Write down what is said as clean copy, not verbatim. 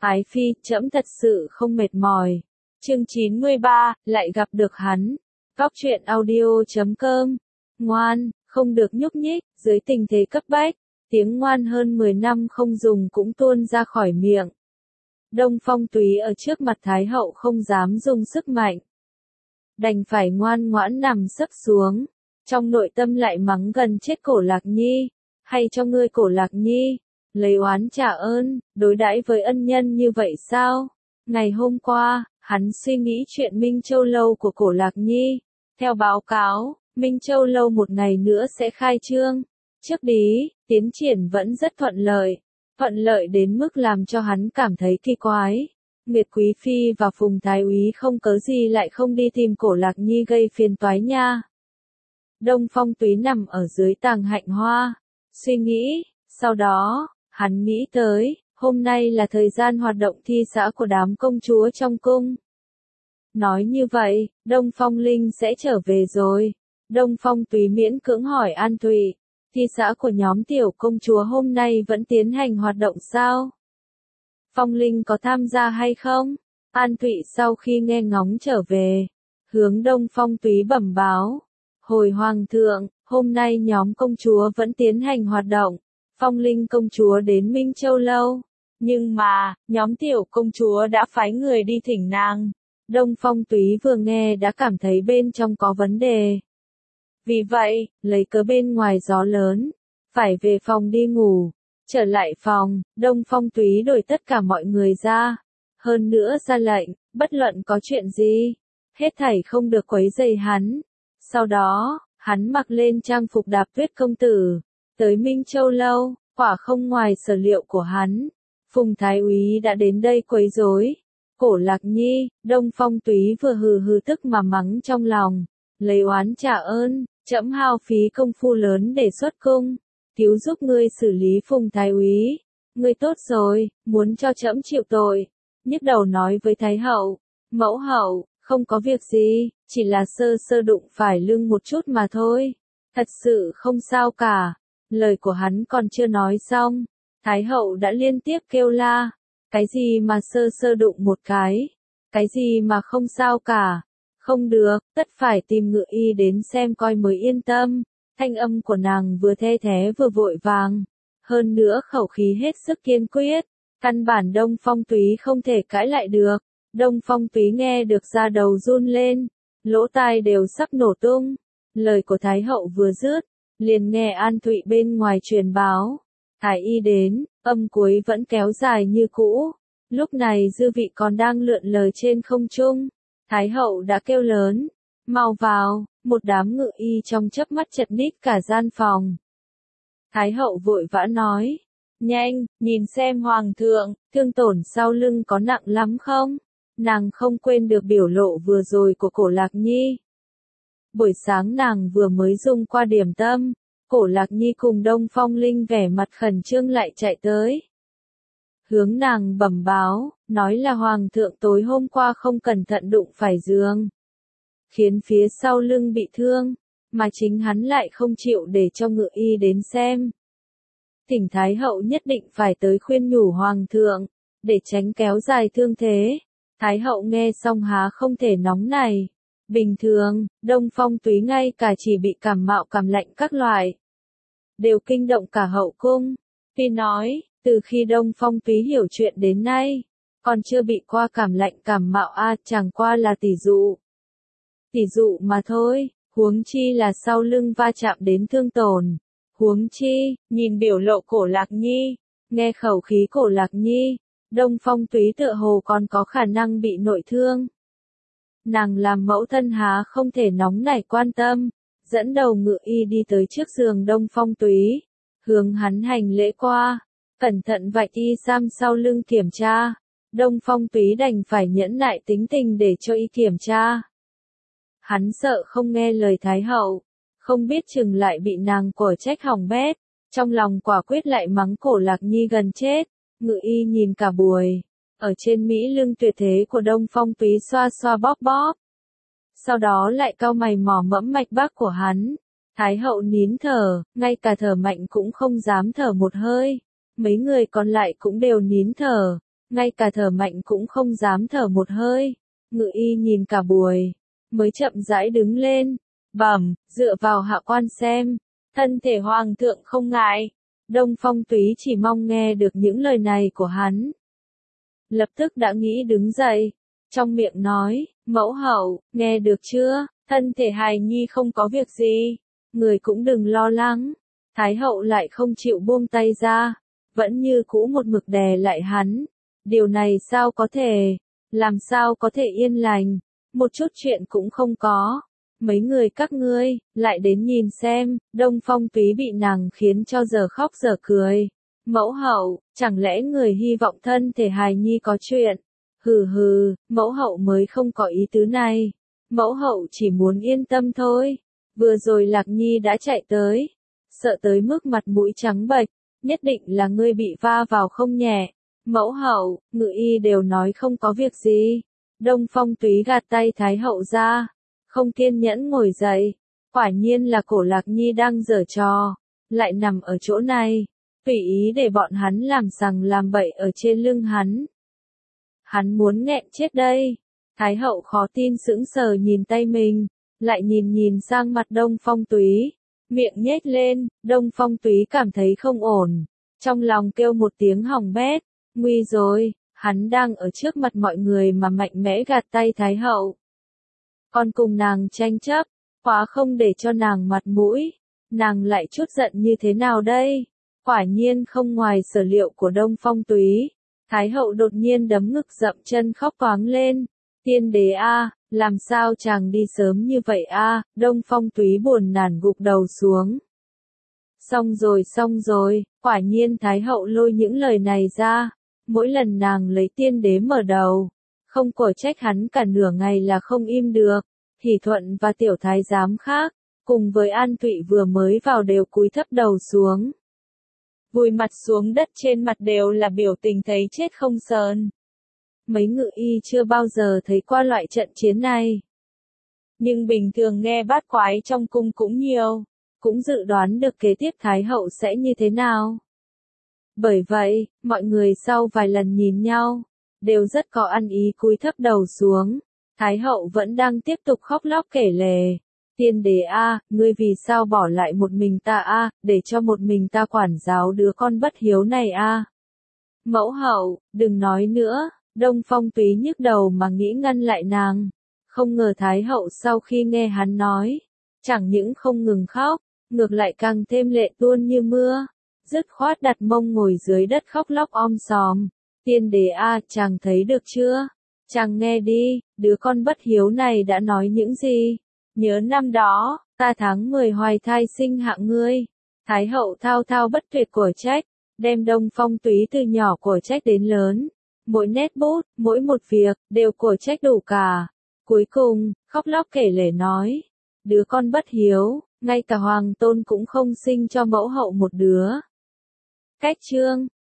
Ái phi, trẫm thật sự không mệt mỏi. Chương 93, lại gặp được hắn. Góc truyện audio.com. Ngoan, không được nhúc nhích, dưới tình thế cấp bách, tiếng ngoan hơn 10 năm không dùng cũng tuôn ra khỏi miệng. Đông Phong Túy ở trước mặt Thái hậu không dám dùng sức mạnh. Đành phải ngoan ngoãn nằm sấp xuống. Trong nội tâm lại mắng gần chết Cổ Lạc Nhi. Hay cho ngươi Cổ Lạc Nhi, lấy oán trả ơn, đối đãi với ân nhân như vậy sao? Ngày hôm qua, hắn suy nghĩ chuyện Minh Châu Lâu của Cổ Lạc Nhi. Theo báo cáo, Minh Châu Lâu một ngày nữa sẽ khai trương. Trước đó, tiến triển vẫn rất thuận lợi đến mức làm cho hắn cảm thấy kỳ quái. Nguyệt Quý Phi và Phùng Thái Úy không cớ gì lại không đi tìm Cổ Lạc Nhi gây phiền toái nha. Đông Phong Túy nằm ở dưới tàng hạnh hoa, suy nghĩ, sau đó, hắn nghĩ tới, hôm nay là thời gian hoạt động thi xã của đám công chúa trong cung. Nói như vậy, Đông Phong Linh sẽ trở về rồi. Đông Phong Túy miễn cưỡng hỏi An Thụy, thi xã của nhóm tiểu công chúa hôm nay vẫn tiến hành hoạt động sao? Phong Linh có tham gia hay không? An Thụy sau khi nghe ngóng trở về, hướng Đông Phong Túy bẩm báo. Hồi Hoàng thượng, hôm nay nhóm công chúa vẫn tiến hành hoạt động. Phong Linh công chúa đến Minh Châu Lâu. Nhưng mà, nhóm tiểu công chúa đã phái người đi thỉnh nàng. Đông Phong Túy vừa nghe đã cảm thấy bên trong có vấn đề. Vì vậy, lấy cớ bên ngoài gió lớn, phải về phòng đi ngủ. Trở lại phòng, Đông Phong Túy đổi tất cả mọi người ra. Hơn nữa ra lệnh, bất luận có chuyện gì, hết thảy không được quấy rầy hắn. Sau đó, hắn mặc lên trang phục Đạp Tuyết công tử, tới Minh Châu Lâu, quả không ngoài sở liệu của hắn. Phùng Thái Úy đã đến đây quấy rối. Cổ Lạc Nhi, Đông Phong Túy vừa hừ tức mà mắng trong lòng, lấy oán trả ơn, trẫm hao phí công phu lớn để xuất cung, cứu giúp ngươi xử lý Phùng Thái Úy. Ngươi tốt rồi, muốn cho trẫm chịu tội. Nhức đầu nói với Thái hậu, mẫu hậu, không có việc gì, chỉ là sơ đụng phải lưng một chút mà thôi. Thật sự không sao cả. Lời của hắn còn chưa nói xong, Thái hậu đã liên tiếp kêu la. Cái gì mà sơ đụng một cái gì mà không sao cả. Không được, tất phải tìm ngự y đến xem coi mới yên tâm. Thanh âm của nàng vừa the thé vừa vội vàng. Hơn nữa khẩu khí hết sức kiên quyết. Căn bản Đông Phong Túy không thể cãi lại được. Đông Phong Túy nghe được da đầu run lên, lỗ tai đều sắp nổ tung. Lời của Thái hậu vừa dứt, liền nghe An Thụy bên ngoài truyền báo. Thái y đến, âm cuối vẫn kéo dài như cũ. Lúc này dư vị còn đang lượn lờ trên không trung. Thái hậu đã kêu lớn, mau vào, một đám ngự y trong chớp mắt chật ních cả gian phòng. Thái hậu vội vã nói, nhanh, nhìn xem hoàng thượng, thương tổn sau lưng có nặng lắm không? Nàng không quên được biểu lộ vừa rồi của Cổ Lạc Nhi. Buổi sáng nàng vừa mới dùng qua điểm tâm, Cổ Lạc Nhi cùng Đông Phong Linh vẻ mặt khẩn trương lại chạy tới. Hướng nàng bẩm báo, nói là hoàng thượng tối hôm qua không cẩn thận đụng phải giường, khiến phía sau lưng bị thương, mà chính hắn lại không chịu để cho ngự y đến xem. Thỉnh Thái hậu nhất định phải tới khuyên nhủ hoàng thượng, để tránh kéo dài thương thế. Thái hậu nghe xong há không thể nóng này. Bình thường, Đông Phong Túy ngay cả chỉ bị cảm mạo cảm lạnh các loại, đều kinh động cả hậu cung. Phi nói, từ khi Đông Phong Túy hiểu chuyện đến nay, còn chưa bị qua cảm lạnh cảm mạo chẳng qua là tỷ dụ mà thôi, huống chi là sau lưng va chạm đến thương tổn. Huống chi, nhìn biểu lộ Cổ Lạc Nhi, nghe khẩu khí Cổ Lạc Nhi, Đông Phong Túy tựa hồ còn có khả năng bị nội thương. Nàng làm mẫu thân há không thể nóng nảy quan tâm, dẫn đầu ngự y đi tới trước giường Đông Phong Túy, hướng hắn hành lễ qua, cẩn thận vạch y sam sau lưng kiểm tra. Đông Phong Túy đành phải nhẫn nại tính tình để cho y kiểm tra. Hắn sợ không nghe lời Thái hậu, không biết chừng lại bị nàng quở trách hỏng bét, trong lòng quả quyết lại mắng Cổ Lạc Nhi gần chết. Ngự y nhìn cả buổi, ở trên mỹ lưng tuyệt thế của Đông Phong Túy xoa xoa bóp bóp. Sau đó lại cau mày mò mẫm mạch bác của hắn. Thái hậu nín thở, ngay cả thở mạnh cũng không dám thở một hơi. Mấy người còn lại cũng đều nín thở. ngay cả thở mạnh cũng không dám thở một hơi. Ngự y nhìn cả buổi, mới chậm rãi đứng lên, bẩm, dựa vào hạ quan xem, thân thể hoàng thượng không ngại. Đông Phong Túy chỉ mong nghe được những lời này của hắn. Lập tức đã nghĩ đứng dậy, trong miệng nói, mẫu hậu, nghe được chưa, thân thể hài nhi không có việc gì, người cũng đừng lo lắng. Thái hậu lại không chịu buông tay ra, vẫn như cũ một mực đè lại hắn. Điều này sao có thể, làm sao có thể yên lành, một chút chuyện cũng không có. Mấy người các ngươi, lại đến nhìn xem, Đông Phong Túy bị nàng khiến cho giờ khóc giờ cười. Mẫu hậu, chẳng lẽ người hy vọng thân thể hài nhi có chuyện? Hừ hừ, mẫu hậu mới không có ý tứ này. Mẫu hậu chỉ muốn yên tâm thôi. Vừa rồi Lạc Nhi đã chạy tới, sợ tới mức mặt mũi trắng bệch, nhất định là ngươi bị va vào không nhẹ. Mẫu hậu, ngự y đều nói không có việc gì. Đông Phong Túy gạt tay Thái hậu ra, không kiên nhẫn ngồi dậy. Quả nhiên là cổ Lạc Nhi đang giở trò, lại nằm ở chỗ này, tùy ý để bọn hắn làm sằng làm bậy ở trên lưng hắn. Hắn muốn nghẹn chết đây. Thái hậu khó tin sững sờ nhìn tay mình, lại nhìn sang mặt Đông Phong Túy, miệng nhếch lên. Đông Phong Túy cảm thấy không ổn, trong lòng kêu một tiếng hỏng bét, nguy rồi, hắn đang ở trước mặt mọi người mà mạnh mẽ gạt tay Thái hậu. Còn cùng nàng tranh chấp, quá không để cho nàng mặt mũi, nàng lại chút giận như thế nào đây? Quả nhiên không ngoài sở liệu của Đông Phong Túy. Thái hậu đột nhiên đấm ngực dậm chân khóc toáng lên. Tiên đế a, làm sao chàng đi sớm như vậy a? Đông Phong Túy buồn nản gục đầu xuống. Xong rồi, quả nhiên Thái hậu lôi những lời này ra. Mỗi lần nàng lấy tiên đế mở đầu, không cổ trách hắn cả nửa ngày là không im được. Hỷ Thuận và tiểu thái giám khác, cùng với An Tụy vừa mới vào đều cúi thấp đầu xuống. Vùi mặt xuống đất, trên mặt đều là biểu tình thấy chết không sờn. Mấy ngự y chưa bao giờ thấy qua loại trận chiến này. Nhưng bình thường nghe bát quái trong cung cũng nhiều, cũng dự đoán được kế tiếp Thái hậu sẽ như thế nào. Bởi vậy, mọi người sau vài lần nhìn nhau, đều rất có ăn ý cúi thấp đầu xuống. Thái hậu vẫn đang tiếp tục khóc lóc kể lể. Tiên đế a, ngươi vì sao bỏ lại một mình ta a, để cho một mình ta quản giáo đứa con bất hiếu này a? Mẫu hậu, đừng nói nữa. Đông Phong Túy nhức đầu mà nghĩ ngăn lại nàng. Không ngờ Thái hậu sau khi nghe hắn nói, chẳng những không ngừng khóc, ngược lại càng thêm lệ tuôn như mưa, dứt khoát đặt mông ngồi dưới đất khóc lóc om sòm. Tiên đế a, chàng thấy được chưa? Chàng nghe đi, đứa con bất hiếu này đã nói những gì? Nhớ năm đó, ta tháng 10 hoài thai sinh hạ ngươi. Thái hậu thao thao bất tuyệt của trách, đem Đông Phong Túy từ nhỏ của trách đến lớn. Mỗi nét bút, mỗi một việc, đều của trách đủ cả. Cuối cùng, khóc lóc kể lể nói, đứa con bất hiếu, ngay cả hoàng tôn cũng không sinh cho mẫu hậu một đứa. Cách chương